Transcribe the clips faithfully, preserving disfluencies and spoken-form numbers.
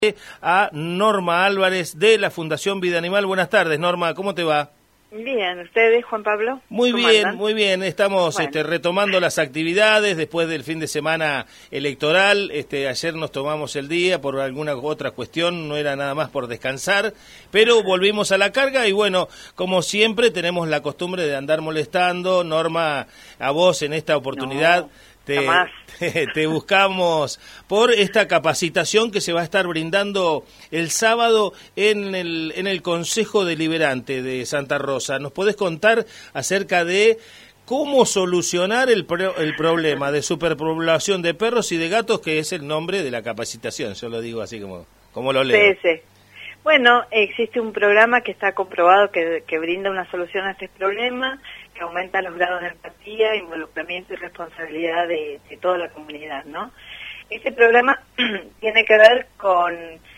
A Norma Álvarez de la Fundación Vida Animal. Buenas tardes, Norma, ¿cómo te va? Bien, ¿ustedes, Juan Pablo? Muy bien, andan? muy bien. Estamos bueno. este, retomando las actividades después del fin de semana electoral. Este, ayer nos tomamos el día por alguna otra cuestión, no era nada más por descansar, pero volvimos a la carga y bueno, como siempre tenemos la costumbre de andar molestando. Norma, a vos en esta oportunidad... No. Te, te, te buscamos por esta capacitación que se va a estar brindando el sábado en el, en el Consejo Deliberante de Santa Rosa. ¿Nos podés contar acerca de cómo solucionar el, pro, el problema de superpoblación de perros y de gatos, que es el nombre de la capacitación? Yo lo digo así como, como lo leo. Sí, sí. Bueno, existe un programa que está comprobado que, que brinda una solución a este problema, que aumenta los grados de empatía, involucramiento y responsabilidad de, de toda la comunidad, ¿no? Este programa tiene que ver con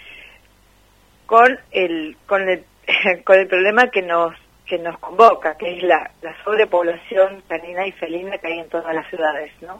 con el con el con el problema que nos que nos convoca, que es la, la sobrepoblación canina y felina que hay en todas las ciudades, ¿no?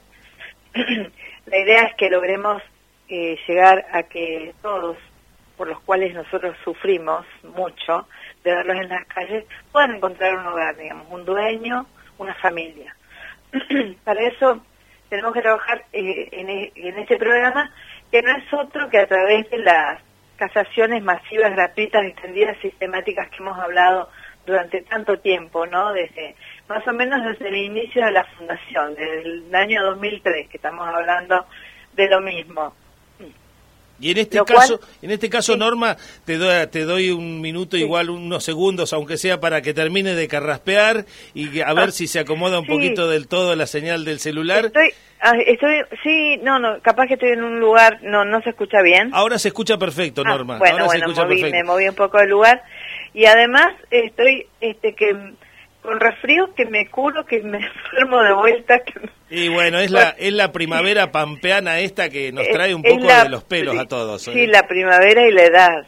La idea es que logremos eh, llegar a que todos, por los cuales nosotros sufrimos mucho de verlos en las calles, puedan encontrar un hogar, digamos, un dueño, una familia. Para eso tenemos que trabajar eh, en, en este programa, que no es otro que a través de las casaciones masivas, gratuitas, extendidas, sistemáticas que hemos hablado durante tanto tiempo, ¿no? Desde más o menos desde el inicio de la fundación, desde el año dos mil tres, que estamos hablando de lo mismo. Y en este Lo caso, cual, en este caso, sí. Norma, te doy, te doy un minuto, sí. igual unos segundos, aunque sea para que termine de carraspear y a ver ah, si se acomoda un sí. poquito del todo la señal del celular. Estoy, estoy, sí, no, no, capaz que estoy en un lugar, no, no se escucha bien. Ahora se escucha perfecto, Norma. Ah, bueno, Ahora bueno, se escucha moví, perfecto. me moví un poco del lugar y además estoy, este, que con resfrío que me curo, que me enfermo de vuelta. Que... Y bueno, es la es la primavera pampeana esta que nos trae un poco la, de los pelos sí, a todos. ¿eh? Sí, la primavera y la edad.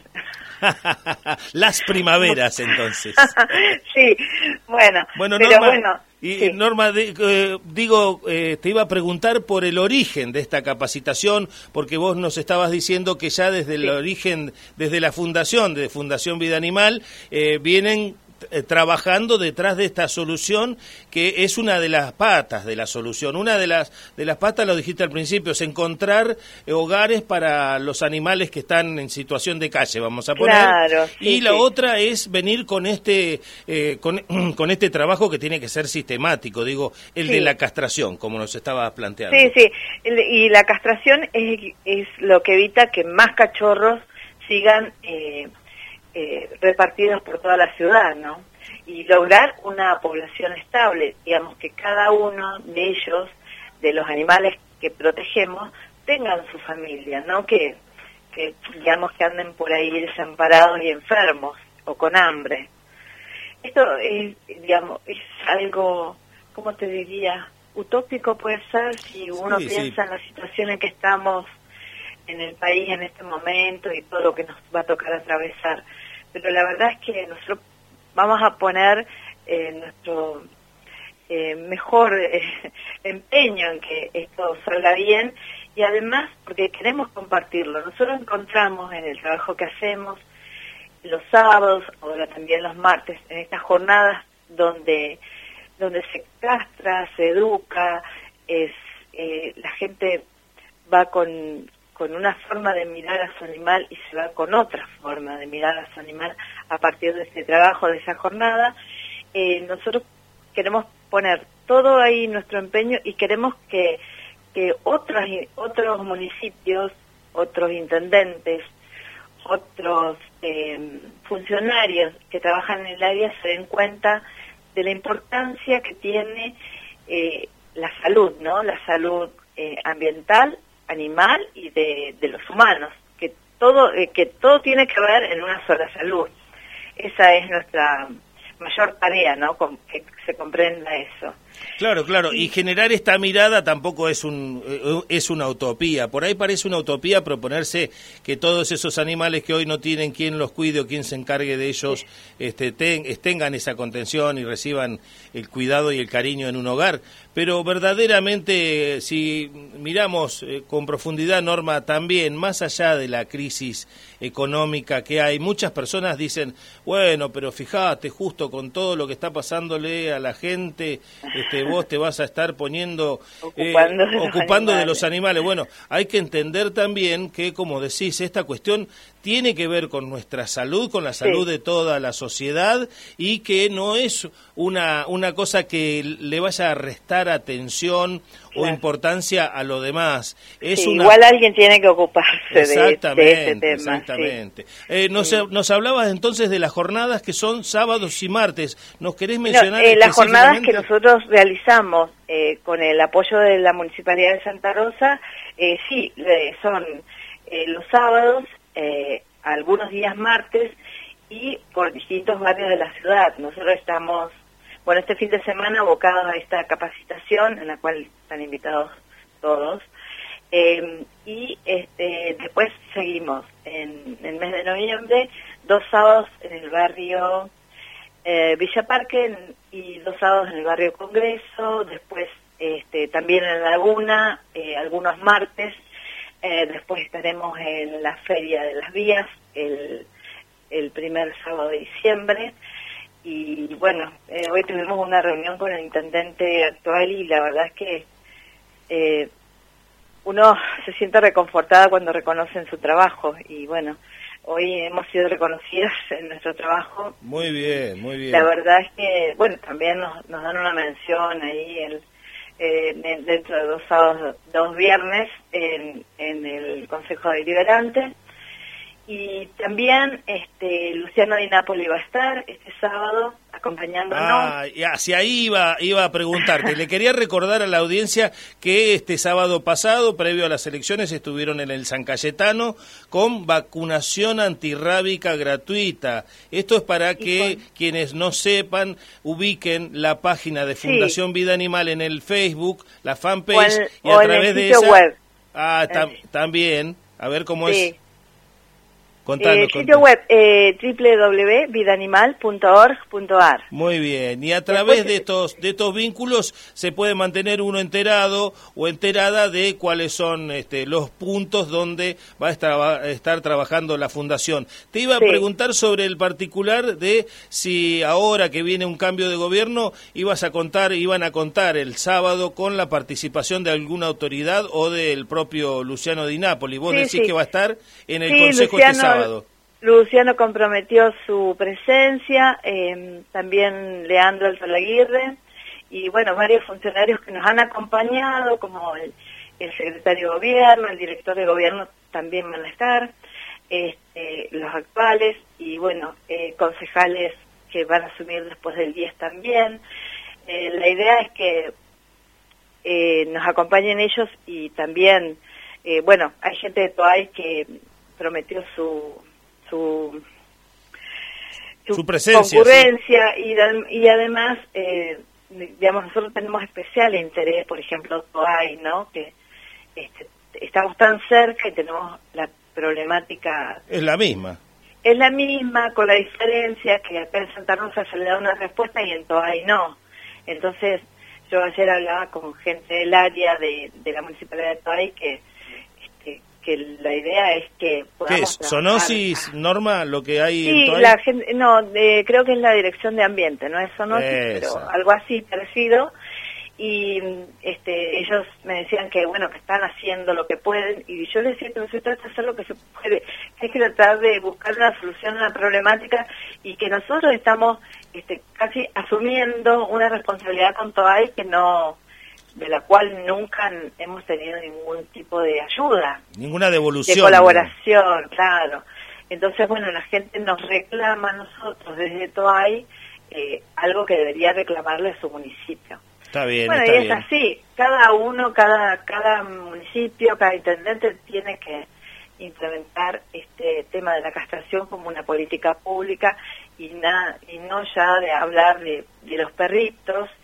Las primaveras, entonces. Sí, bueno, bueno pero Norma, bueno. Y, sí. Norma, de, eh, digo, eh, te iba a preguntar por el origen de esta capacitación, porque vos nos estabas diciendo que ya desde el sí. origen, desde la fundación, de Fundación Vida Animal, eh, vienen eh, trabajando detrás de esta solución, que es una de las patas de la solución. Una de las de las patas, lo dijiste al principio, es encontrar eh, hogares para los animales que están en situación de calle, vamos a poner. Claro, sí, y la sí. otra es venir con este eh, con, con este trabajo que tiene que ser sistemático, digo, el sí. de la castración, como nos estabas planteando. Sí, sí, y la castración es, es lo que evita que más cachorros sigan eh, eh, repartidos por toda la ciudad, ¿no? Y lograr una población estable, digamos, que cada uno de ellos, de los animales que protegemos, tengan su familia, ¿no? Que, que digamos, que anden por ahí desamparados y enfermos o con hambre. Esto es, digamos, es algo, ¿cómo te diría? Utópico puede ser si uno sí, piensa sí. en la situación en que estamos en el país en este momento y todo lo que nos va a tocar atravesar. Pero la verdad es que nosotros vamos a poner eh, nuestro eh, mejor eh, empeño en que esto salga bien y además porque queremos compartirlo. Nosotros encontramos en el trabajo que hacemos los sábados, ahora también los martes, en estas jornadas donde donde se castra, se educa, es eh, la gente va con, con una forma de mirar a su animal y se va con otra forma de mirar a su animal a partir de este trabajo, de esa jornada. Eh, nosotros queremos poner todo ahí nuestro empeño y queremos que, que otros, otros municipios, otros intendentes, otros eh, funcionarios que trabajan en el área se den cuenta de la importancia que tiene eh, la salud, ¿no? La salud eh, ambiental, animal y de, de los humanos, que todo eh, que todo tiene que ver en una sola salud. Esa es nuestra mayor tarea, ¿no? Con, que se comprenda eso. Claro, claro, y generar esta mirada tampoco es un es una utopía. Por ahí parece una utopía proponerse que todos esos animales que hoy no tienen quien los cuide o quien se encargue de ellos este, ten, tengan esa contención y reciban el cuidado y el cariño en un hogar. Pero verdaderamente, si miramos eh, con profundidad, Norma, también, más allá de la crisis económica que hay, muchas personas dicen, bueno, pero fíjate, justo con todo lo que está pasándole a la gente, este, vos te vas a estar poniendo, ocupando, eh, de, los ocupando de los animales. Bueno, hay que entender también que, como decís, esta cuestión tiene que ver con nuestra salud, con la salud sí. de toda la sociedad, y que no es una, una cosa que le vaya a restar atención claro. o importancia a lo demás. Es sí, una... Igual alguien tiene que ocuparse exactamente, de, de este tema. Exactamente. Sí. Eh, nos, sí. nos hablabas entonces de las jornadas que son sábados y martes. ¿Nos querés mencionar no, eh, las jornadas que nosotros realizamos eh, con el apoyo de la Municipalidad de Santa Rosa, eh, sí, eh, son eh, los sábados, eh, algunos días martes y por distintos barrios de la ciudad. Nosotros estamos, bueno, este fin de semana abocados a esta capacitación en la cual están invitados todos. Eh, y este, después seguimos en, en el mes de noviembre, dos sábados en el barrio eh, Villa Parque y dos sábados en el barrio Congreso, después este, también en La Laguna, eh, algunos martes, eh, después estaremos en la Feria de las Vías el, el primer sábado de diciembre. Y bueno, eh, hoy tuvimos una reunión con el intendente actual y la verdad es que eh, uno se siente reconfortada cuando reconocen su trabajo y bueno, hoy hemos sido reconocidas en nuestro trabajo. Muy bien, muy bien. La verdad es que, bueno, también nos, nos dan una mención ahí el, eh, dentro de dos sábados, dos viernes en, en el Consejo Deliberante. Y también este Luciano Di Napoli va a estar este sábado acompañándonos. Ah, y hacia ahí iba, iba a preguntarte. Le quería recordar a la audiencia que este sábado pasado, previo a las elecciones, estuvieron en el San Cayetano con vacunación antirrábica gratuita. Esto es para que con... quienes no sepan ubiquen la página de Fundación sí. Vida Animal en el Facebook, la fanpage, el, y a través de esa... web. Ah, tam, también. A ver cómo sí. es... Contalo, eh, sitio web eh, doble u doble u doble u punto vida animal punto org punto a r. Muy bien, y a través Después, de estos de estos vínculos se puede mantener uno enterado o enterada de cuáles son este, los puntos donde va a estar, va a estar trabajando la fundación. Te iba a sí. preguntar sobre el particular de si ahora que viene un cambio de gobierno ibas a contar, iban a contar el sábado con la participación de alguna autoridad o del propio Luciano Di Napoli. Vos sí, decís sí. que va a estar en el sí, Consejo Luciano... este sábado. Luciano comprometió su presencia, eh, también Leandro Altolaguirre, y bueno, varios funcionarios que nos han acompañado, como el, el secretario de Gobierno, el director de Gobierno también van a estar, este, los actuales, y bueno, eh, concejales que van a asumir después del diez también. Eh, la idea es que eh, nos acompañen ellos y también, eh, bueno, hay gente de Toay que prometió su su, su, su presencia, concurrencia sí. y, y además eh, digamos nosotros tenemos especial interés, por ejemplo Toay, ¿no? Que este, estamos tan cerca y tenemos la problemática es la misma es la misma con la diferencia que acá en Santa Rosa se le da una respuesta y en Toay no. Entonces yo ayer hablaba con gente del área de, de la Municipalidad de Toay que que la idea es que podamos... ¿Qué es? ¿Zoonosis, Norma, lo que hay sí, en Toay? la gente, no, de, creo que es la Dirección de Ambiente, no es zoonosis, Esa. pero algo así parecido. Y este, ellos me decían que, bueno, que están haciendo lo que pueden, y yo les decía que no se trata de hacer lo que se puede, que hay que tratar de buscar una solución a la problemática, y que nosotros estamos este, casi asumiendo una responsabilidad con Toay que no... de la cual nunca hemos tenido ningún tipo de ayuda. Ninguna devolución. De colaboración, ¿no? Claro. Entonces, bueno, la gente nos reclama a nosotros desde Toay eh, algo que debería reclamarle a su municipio. Está bien, bueno, está y es bien. así. Cada uno, cada cada municipio, cada intendente tiene que implementar este tema de la castración como una política pública y, na, y no ya de hablar de, de los perritos y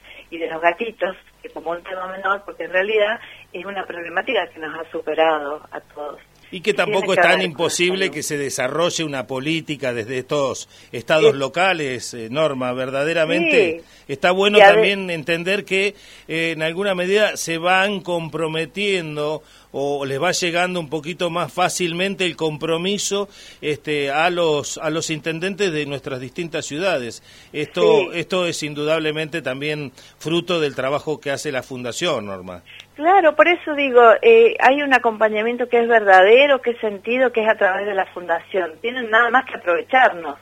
de los gatitos, que como un tema menor, porque en realidad es una problemática que nos ha superado a todos. Y que tampoco es tan imposible que se desarrolle una política desde estos estados sí. locales, eh, Norma, verdaderamente sí. está bueno también entender que eh, en alguna medida se van comprometiendo o les va llegando un poquito más fácilmente el compromiso este, a los a los intendentes de nuestras distintas ciudades. Esto sí. esto es indudablemente también fruto del trabajo que hace la Fundación, Norma. Claro, por eso digo, eh, hay un acompañamiento que es verdadero, que es sentido, que es a través de la Fundación. Tienen nada más que aprovecharnos.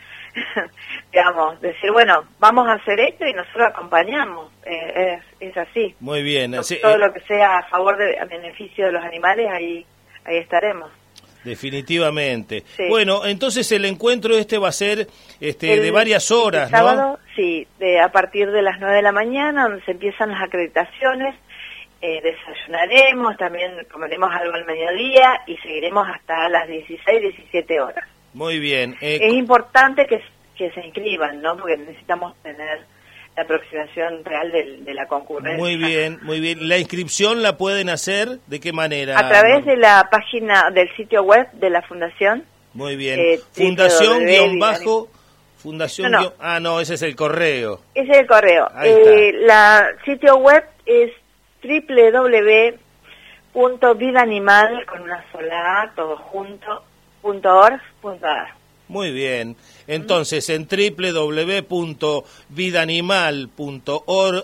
Digamos, decir, bueno, vamos a hacer esto y nosotros acompañamos. Eh, es, es así. Muy bien. Así, Todo eh, lo que sea a favor, de, a beneficio de los animales, ahí, ahí estaremos. Definitivamente. Sí. Bueno, entonces el encuentro este va a ser este, el, de varias horas, el sábado, ¿no? Sí, de, a partir de las nueve de la mañana, donde se empiezan las acreditaciones. Eh, desayunaremos, también comeremos algo al mediodía y seguiremos hasta las dieciséis, diecisiete horas. Muy bien. Eh, es importante que, que se inscriban, ¿no? Porque necesitamos tener la aproximación real de, de la concurrencia. Muy bien, muy bien. ¿La inscripción la pueden hacer de qué manera? A través de la página del sitio web de la Fundación. Muy bien. Eh, Fundación guión bajo... Fundación no, no. Guión, ah, no, ese es el correo. Ese es el correo. Ahí eh, está. La sitio web es doble u doble u doble u punto vida animal con una sola A, todo junto, punto org punto ar. Muy bien. Entonces, en doble u doble u doble u punto vida animal punto org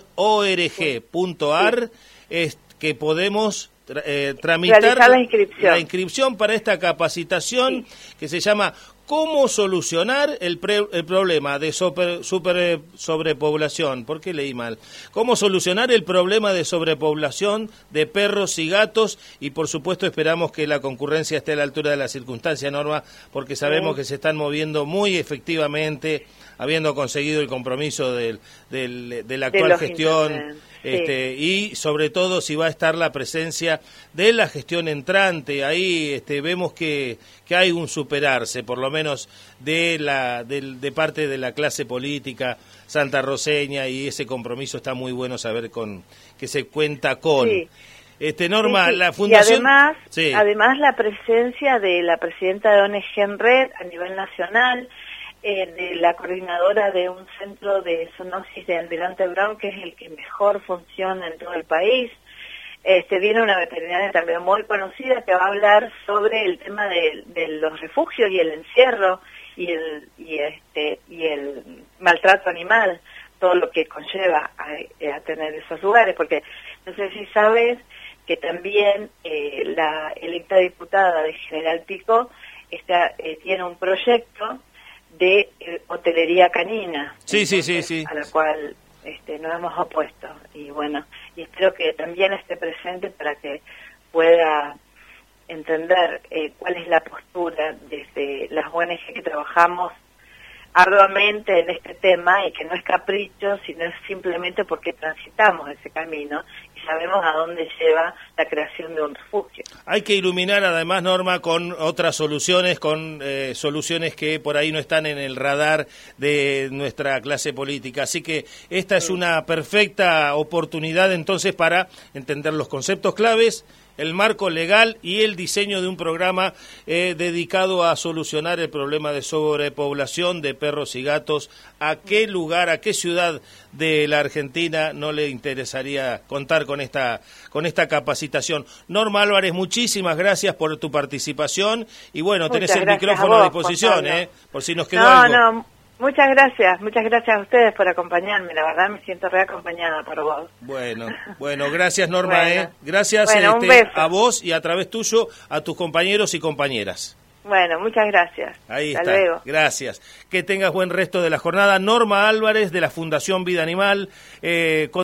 punto ar es que podemos eh, tramitar Realizar la inscripción. la inscripción para esta capacitación sí. que se llama ¿Cómo solucionar el, pre, el problema de super, super sobrepoblación? ¿Por qué leí mal? ¿Cómo solucionar el problema de sobrepoblación de perros y gatos? Y por supuesto esperamos que la concurrencia esté a la altura de la circunstancia, Norma, porque sabemos sí. que se están moviendo muy efectivamente, habiendo conseguido el compromiso del, del, de la actual de gestión. Este, sí. Y sobre todo si va a estar la presencia de la gestión entrante, ahí este, vemos que, que hay un superarse, por lo menos de, la, de, de parte de la clase política santarroceña, y ese compromiso está muy bueno saber con que se cuenta con. Sí. Este, Norma, sí, sí. la Fundación... Y además, sí. además la presencia de la presidenta de O N G en Red a nivel nacional, Eh, de la coordinadora de un centro de zoonosis de Almirante Brown, que es el que mejor funciona en todo el país. Este, viene una veterinaria también muy conocida que va a hablar sobre el tema de, de los refugios y el encierro y el, y, este, y el maltrato animal, todo lo que conlleva a, a tener esos lugares, porque no sé si sabes que también eh, la electa diputada de General Pico está, eh, tiene un proyecto de eh, hotelería canina, sí, sí, sí, sí, a la cual este, nos hemos opuesto. Y bueno, y espero que también esté presente para que pueda entender eh, cuál es la postura desde las O N G que trabajamos arduamente en este tema y que no es capricho, sino es simplemente porque transitamos ese camino y sabemos a dónde lleva la creación de un refugio. Hay que iluminar además, Norma, con otras soluciones, con eh, soluciones que por ahí no están en el radar de nuestra clase política. Así que esta es una perfecta oportunidad entonces para entender los conceptos claves, el marco legal y el diseño de un programa eh, dedicado a solucionar el problema de sobrepoblación de perros y gatos. ¿A qué lugar, a qué ciudad de la Argentina no le interesaría contar con esta con esta capacitación? Norma Álvarez, muchísimas gracias por tu participación y bueno, muchas tenés el micrófono a, vos, a disposición, eh, por si nos quedó no, algo. No, no. Muchas gracias, muchas gracias a ustedes por acompañarme, la verdad me siento reacompañada por vos. Bueno, bueno, gracias Norma, bueno. eh. Gracias bueno, este, a vos y a través tuyo a tus compañeros y compañeras. Bueno, muchas gracias. Ahí Hasta está, luego. Gracias. Que tengas buen resto de la jornada. Norma Álvarez de la Fundación Vida Animal. Eh,